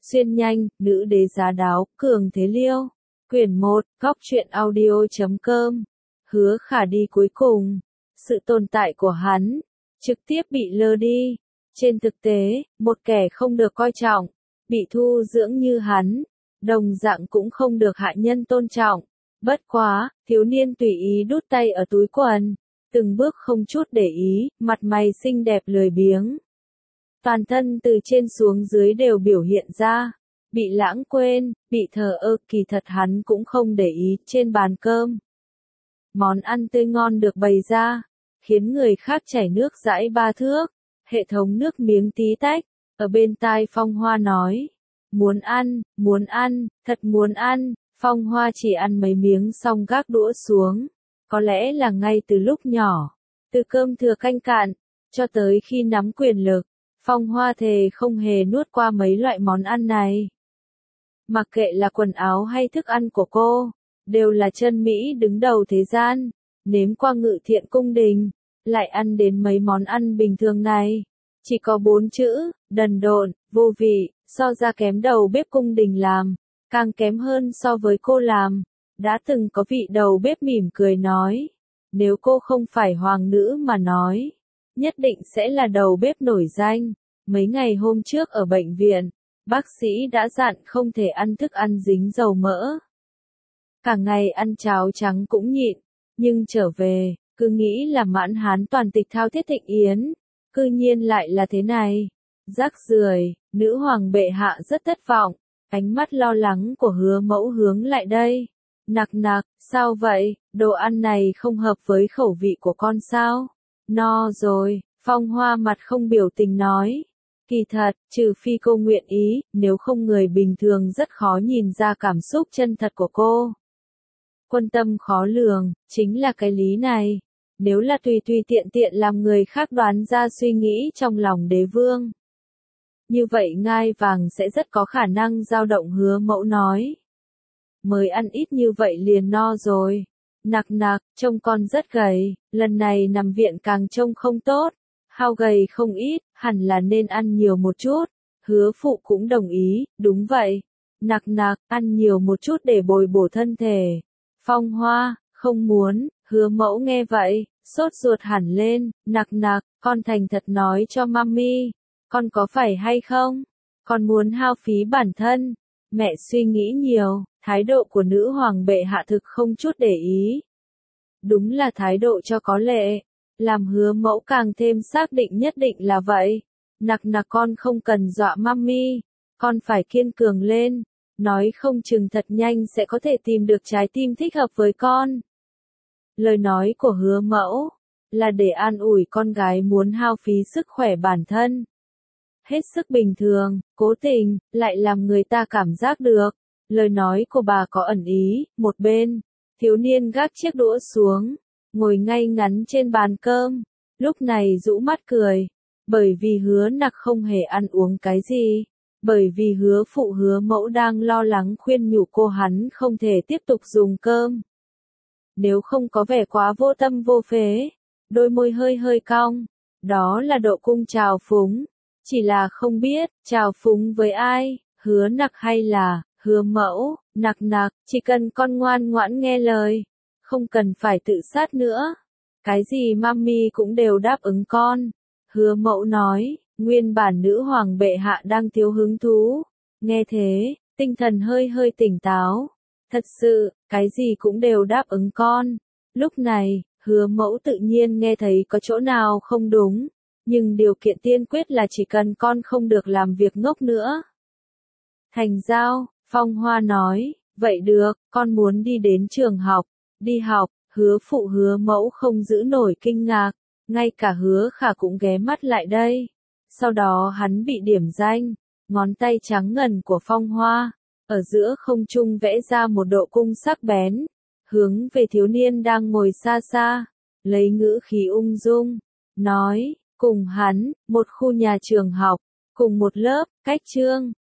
Xuyên nhanh, nữ đế giá đáo, cường thế liêu. Quyển 1, góc truyện audio.com. Hứa Khả đi cuối cùng. Sự tồn tại của hắn, trực tiếp bị lơ đi. Trên thực tế, một kẻ không được coi trọng, bị thu dưỡng như hắn, đồng dạng cũng không được hạ nhân tôn trọng. Bất quá, thiếu niên tùy ý đút tay ở túi quần, từng bước không chút để ý, mặt mày xinh đẹp lười biếng. Toàn thân từ trên xuống dưới đều biểu hiện ra, bị lãng quên, bị thờ ơ, kỳ thật hắn cũng không để ý. Trên bàn cơm, món ăn tươi ngon được bày ra, khiến người khác chảy nước dãi ba thước, hệ thống nước miếng tí tách, ở bên tai Phong Hoa nói, muốn ăn, thật muốn ăn. Phong Hoa chỉ ăn mấy miếng xong gác đũa xuống, có lẽ là ngay từ lúc nhỏ, từ cơm thừa canh cạn, cho tới khi nắm quyền lực, Phong Hoa thề không hề nuốt qua mấy loại món ăn này. Mặc kệ là quần áo hay thức ăn của cô, đều là chân mỹ đứng đầu thế gian, nếm qua Ngự Thiện cung đình, lại ăn đến mấy món ăn bình thường này. Chỉ có 4 chữ, đần độn, vô vị, so ra kém đầu bếp cung đình làm, càng kém hơn so với cô làm. Đã từng có vị đầu bếp mỉm cười nói, nếu cô không phải hoàng nữ mà nói, nhất định sẽ là đầu bếp nổi danh. Mấy ngày hôm trước ở bệnh viện, bác sĩ đã dặn không thể ăn thức ăn dính dầu mỡ. Cả ngày ăn cháo trắng cũng nhịn, nhưng trở về, cứ nghĩ là mãn hán toàn tịch thao thiết thịnh yến, cư nhiên lại là thế này. Rác rưởi. Nữ hoàng bệ hạ rất thất vọng, ánh mắt lo lắng của Hứa Mẫu hướng lại đây. Nặc, sao vậy, đồ ăn này không hợp với khẩu vị của con sao? No rồi, Phong Hoa mặt không biểu tình nói. Kỳ thật, trừ phi cô nguyện ý, nếu không người bình thường rất khó nhìn ra cảm xúc chân thật của cô. Quân tâm khó lường, chính là cái lý này. Nếu là tùy tiện làm người khác đoán ra suy nghĩ trong lòng đế vương, như vậy ngai vàng sẽ rất có khả năng dao động. Hứa Mẫu nói. Mới ăn ít như vậy liền no rồi. Nặc, trông con rất gầy, lần này nằm viện càng trông không tốt. Hao gầy không ít, hẳn là nên ăn nhiều một chút. Hứa phụ cũng đồng ý, đúng vậy. Nặc, ăn nhiều một chút để bồi bổ thân thể. Phong Hoa, không muốn. Hứa Mẫu nghe vậy, sốt ruột hẳn lên. Nặc, con thành thật nói cho mami, con có phải hay không? Con muốn hao phí bản thân. Mẹ suy nghĩ nhiều, thái độ của nữ hoàng bệ hạ thực không chút để ý. Đúng là thái độ cho có lệ, làm Hứa Mẫu càng thêm xác định nhất định là vậy. Nặc, con không cần dọa mami, con phải kiên cường lên, nói không chừng thật nhanh sẽ có thể tìm được trái tim thích hợp với con. Lời nói của Hứa Mẫu là để an ủi con gái muốn hao phí sức khỏe bản thân. Hết sức bình thường, cố tình, lại làm người ta cảm giác được. Lời nói của bà có ẩn ý. Một bên, thiếu niên gác chiếc đũa xuống, ngồi ngay ngắn trên bàn cơm, lúc này rũ mắt cười. Bởi vì Hứa Nặc không hề ăn uống cái gì. Bởi vì Hứa phụ Hứa Mẫu đang lo lắng khuyên nhủ cô hắn không thể tiếp tục dùng cơm. Nếu không có vẻ quá vô tâm vô phế, đôi môi hơi cong, đó là độ cung trào phúng. Chỉ là không biết, trào phúng với ai, Hứa Nặc hay là Hứa Mẫu. Nặc, chỉ cần con ngoan ngoãn nghe lời, không cần phải tự sát nữa. Cái gì mami cũng đều đáp ứng con. Hứa Mẫu nói, nguyên bản nữ hoàng bệ hạ đang thiếu hứng thú. Nghe thế, tinh thần hơi tỉnh táo. Thật sự, cái gì cũng đều đáp ứng con. Lúc này, Hứa Mẫu tự nhiên nghe thấy có chỗ nào không đúng. Nhưng điều kiện tiên quyết là chỉ cần con không được làm việc ngốc nữa. Thành giao, Phong Hoa nói, vậy được, con muốn đi đến trường học, đi học. Hứa phụ Hứa Mẫu không giữ nổi kinh ngạc, ngay cả Hứa Khả cũng ghé mắt lại đây. Sau đó hắn bị điểm danh, ngón tay trắng ngần của Phong Hoa, ở giữa không trung vẽ ra một độ cung sắc bén, hướng về thiếu niên đang ngồi xa xa, lấy ngữ khí ung dung, nói. Cùng hắn, một khu nhà trường học, cùng một lớp, cách chương.